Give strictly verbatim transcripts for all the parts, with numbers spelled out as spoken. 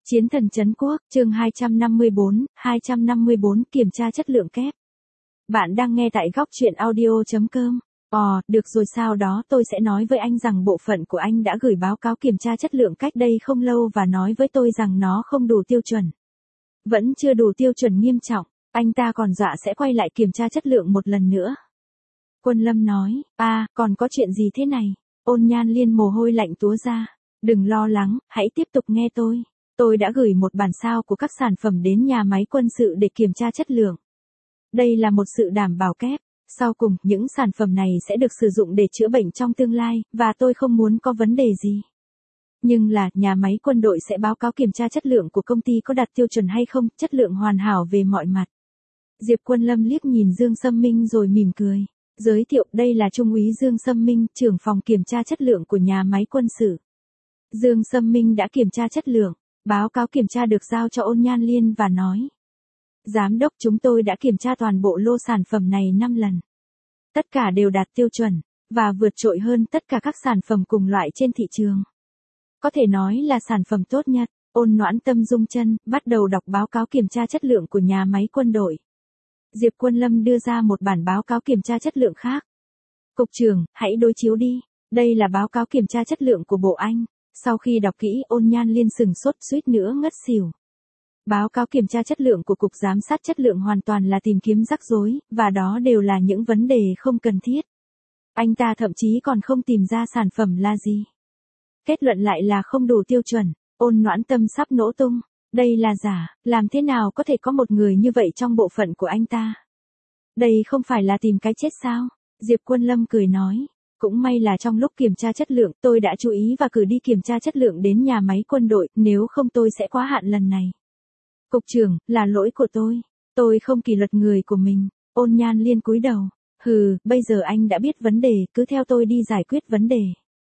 Chiến thần trấn quốc, chương hai trăm năm mươi bốn, hai trăm năm mươi bốn kiểm tra chất lượng kép. Bạn đang nghe tại góc truyện audio chấm com. Ồ, được rồi, sau đó tôi sẽ nói với anh rằng bộ phận của anh đã gửi báo cáo kiểm tra chất lượng cách đây không lâu và nói với tôi rằng nó không đủ tiêu chuẩn. Vẫn chưa đủ tiêu chuẩn nghiêm trọng, anh ta còn dọa sẽ quay lại kiểm tra chất lượng một lần nữa. Quân Lâm nói, à, còn có chuyện gì thế này? Ôn Nhan Liên mồ hôi lạnh túa ra. Đừng lo lắng, hãy tiếp tục nghe tôi. Tôi đã gửi một bản sao của các sản phẩm đến nhà máy quân sự để kiểm tra chất lượng. Đây là một sự đảm bảo kép. Sau cùng, những sản phẩm này sẽ được sử dụng để chữa bệnh trong tương lai, và tôi không muốn có vấn đề gì. Nhưng là, nhà máy quân đội sẽ báo cáo kiểm tra chất lượng của công ty có đạt tiêu chuẩn hay không, chất lượng hoàn hảo về mọi mặt. Diệp Quân Lâm liếc nhìn Dương Sâm Minh rồi mỉm cười. Giới thiệu, đây là Trung úy Dương Sâm Minh, trưởng phòng kiểm tra chất lượng của nhà máy quân sự. Dương Sâm Minh đã kiểm tra chất lượng. Báo cáo kiểm tra được giao cho Ôn Nhan Liên và nói. Giám đốc, chúng tôi đã kiểm tra toàn bộ lô sản phẩm này năm lần. Tất cả đều đạt tiêu chuẩn, và vượt trội hơn tất cả các sản phẩm cùng loại trên thị trường. Có thể nói là sản phẩm tốt nhất. Ôn Noãn Tâm rung chân, bắt đầu đọc báo cáo kiểm tra chất lượng của nhà máy quân đội. Diệp Quân Lâm đưa ra một bản báo cáo kiểm tra chất lượng khác. Cục trưởng, hãy đối chiếu đi. Đây là báo cáo kiểm tra chất lượng của Bộ Anh. Sau khi đọc kỹ, Ôn Nhan Liên sừng sốt suýt nữa ngất xỉu. Báo cáo kiểm tra chất lượng của Cục Giám sát Chất lượng hoàn toàn là tìm kiếm rắc rối, và đó đều là những vấn đề không cần thiết. Anh ta thậm chí còn không tìm ra sản phẩm là gì. Kết luận lại là không đủ tiêu chuẩn. Ôn Noãn Tâm sắp nổ tung. Đây là giả, làm thế nào có thể có một người như vậy trong bộ phận của anh ta? Đây không phải là tìm cái chết sao? Diệp Quân Lâm cười nói. Cũng may là trong lúc kiểm tra chất lượng, tôi đã chú ý và cử đi kiểm tra chất lượng đến nhà máy quân đội, nếu không tôi sẽ quá hạn lần này. Cục trưởng, là lỗi của tôi. Tôi không kỷ luật người của mình. Ôn Nhan Liên cúi đầu. Hừ, bây giờ anh đã biết vấn đề, cứ theo tôi đi giải quyết vấn đề.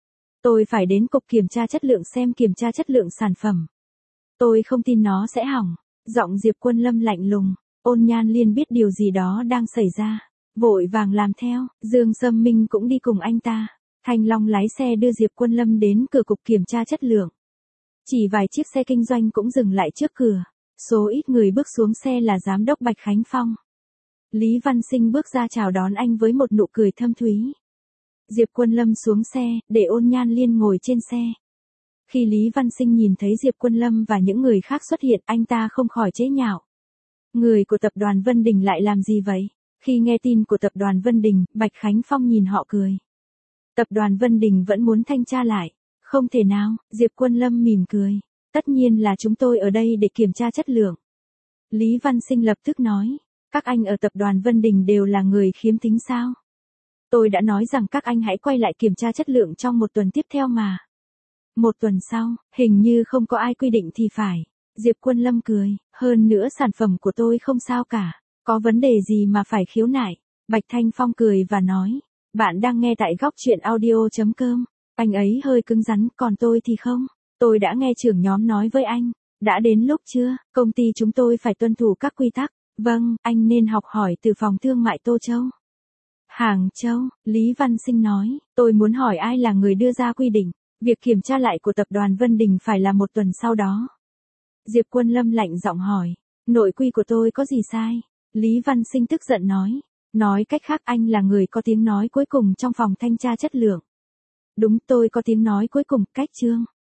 Tôi phải đến cục kiểm tra chất lượng xem kiểm tra chất lượng sản phẩm. Tôi không tin nó sẽ hỏng. Giọng Diệp Quân Lâm lạnh lùng. Ôn Nhan Liên biết điều gì đó đang xảy ra. Vội vàng làm theo, Dương Sâm Minh cũng đi cùng anh ta. Thanh Long lái xe đưa Diệp Quân Lâm đến cửa cục kiểm tra chất lượng. Chỉ vài chiếc xe kinh doanh cũng dừng lại trước cửa. Số ít người bước xuống xe là Giám đốc Bạch Khánh Phong. Lý Văn Sinh bước ra chào đón anh với một nụ cười thâm thúy. Diệp Quân Lâm xuống xe, để Ôn Nhan Liên ngồi trên xe. Khi Lý Văn Sinh nhìn thấy Diệp Quân Lâm và những người khác xuất hiện, anh ta không khỏi chế nhạo. Người của tập đoàn Vân Đình lại làm gì vậy? Khi nghe tin của tập đoàn Vân Đình, Bạch Khánh Phong nhìn họ cười. Tập đoàn Vân Đình vẫn muốn thanh tra lại. Không thể nào, Diệp Quân Lâm mỉm cười. Tất nhiên là chúng tôi ở đây để kiểm tra chất lượng. Lý Văn Sinh lập tức nói. Các anh ở tập đoàn Vân Đình đều là người khiếm thính sao? Tôi đã nói rằng các anh hãy quay lại kiểm tra chất lượng trong một tuần tiếp theo mà. Một tuần sau, hình như không có ai quy định thì phải. Diệp Quân Lâm cười. Hơn nữa sản phẩm của tôi không sao cả. Có vấn đề gì mà phải khiếu nại? Bạch Thanh Phong cười và nói. Bạn đang nghe tại góc truyện audio chấm com. Anh ấy hơi cứng rắn, còn tôi thì không. Tôi đã nghe trưởng nhóm nói với anh. Đã đến lúc chưa, công ty chúng tôi phải tuân thủ các quy tắc. Vâng, anh nên học hỏi từ phòng thương mại Tô Châu. Hàng Châu, Lý Văn Sinh nói. Tôi muốn hỏi ai là người đưa ra quy định. Việc kiểm tra lại của tập đoàn Vân Đình phải là một tuần sau đó. Diệp Quân Lâm lạnh giọng hỏi. Nội quy của tôi có gì sai? Lý Văn Sinh tức giận nói. Nói cách khác, anh là người có tiếng nói cuối cùng trong phòng thanh tra chất lượng. Đúng, tôi có tiếng nói cuối cùng, cách chương.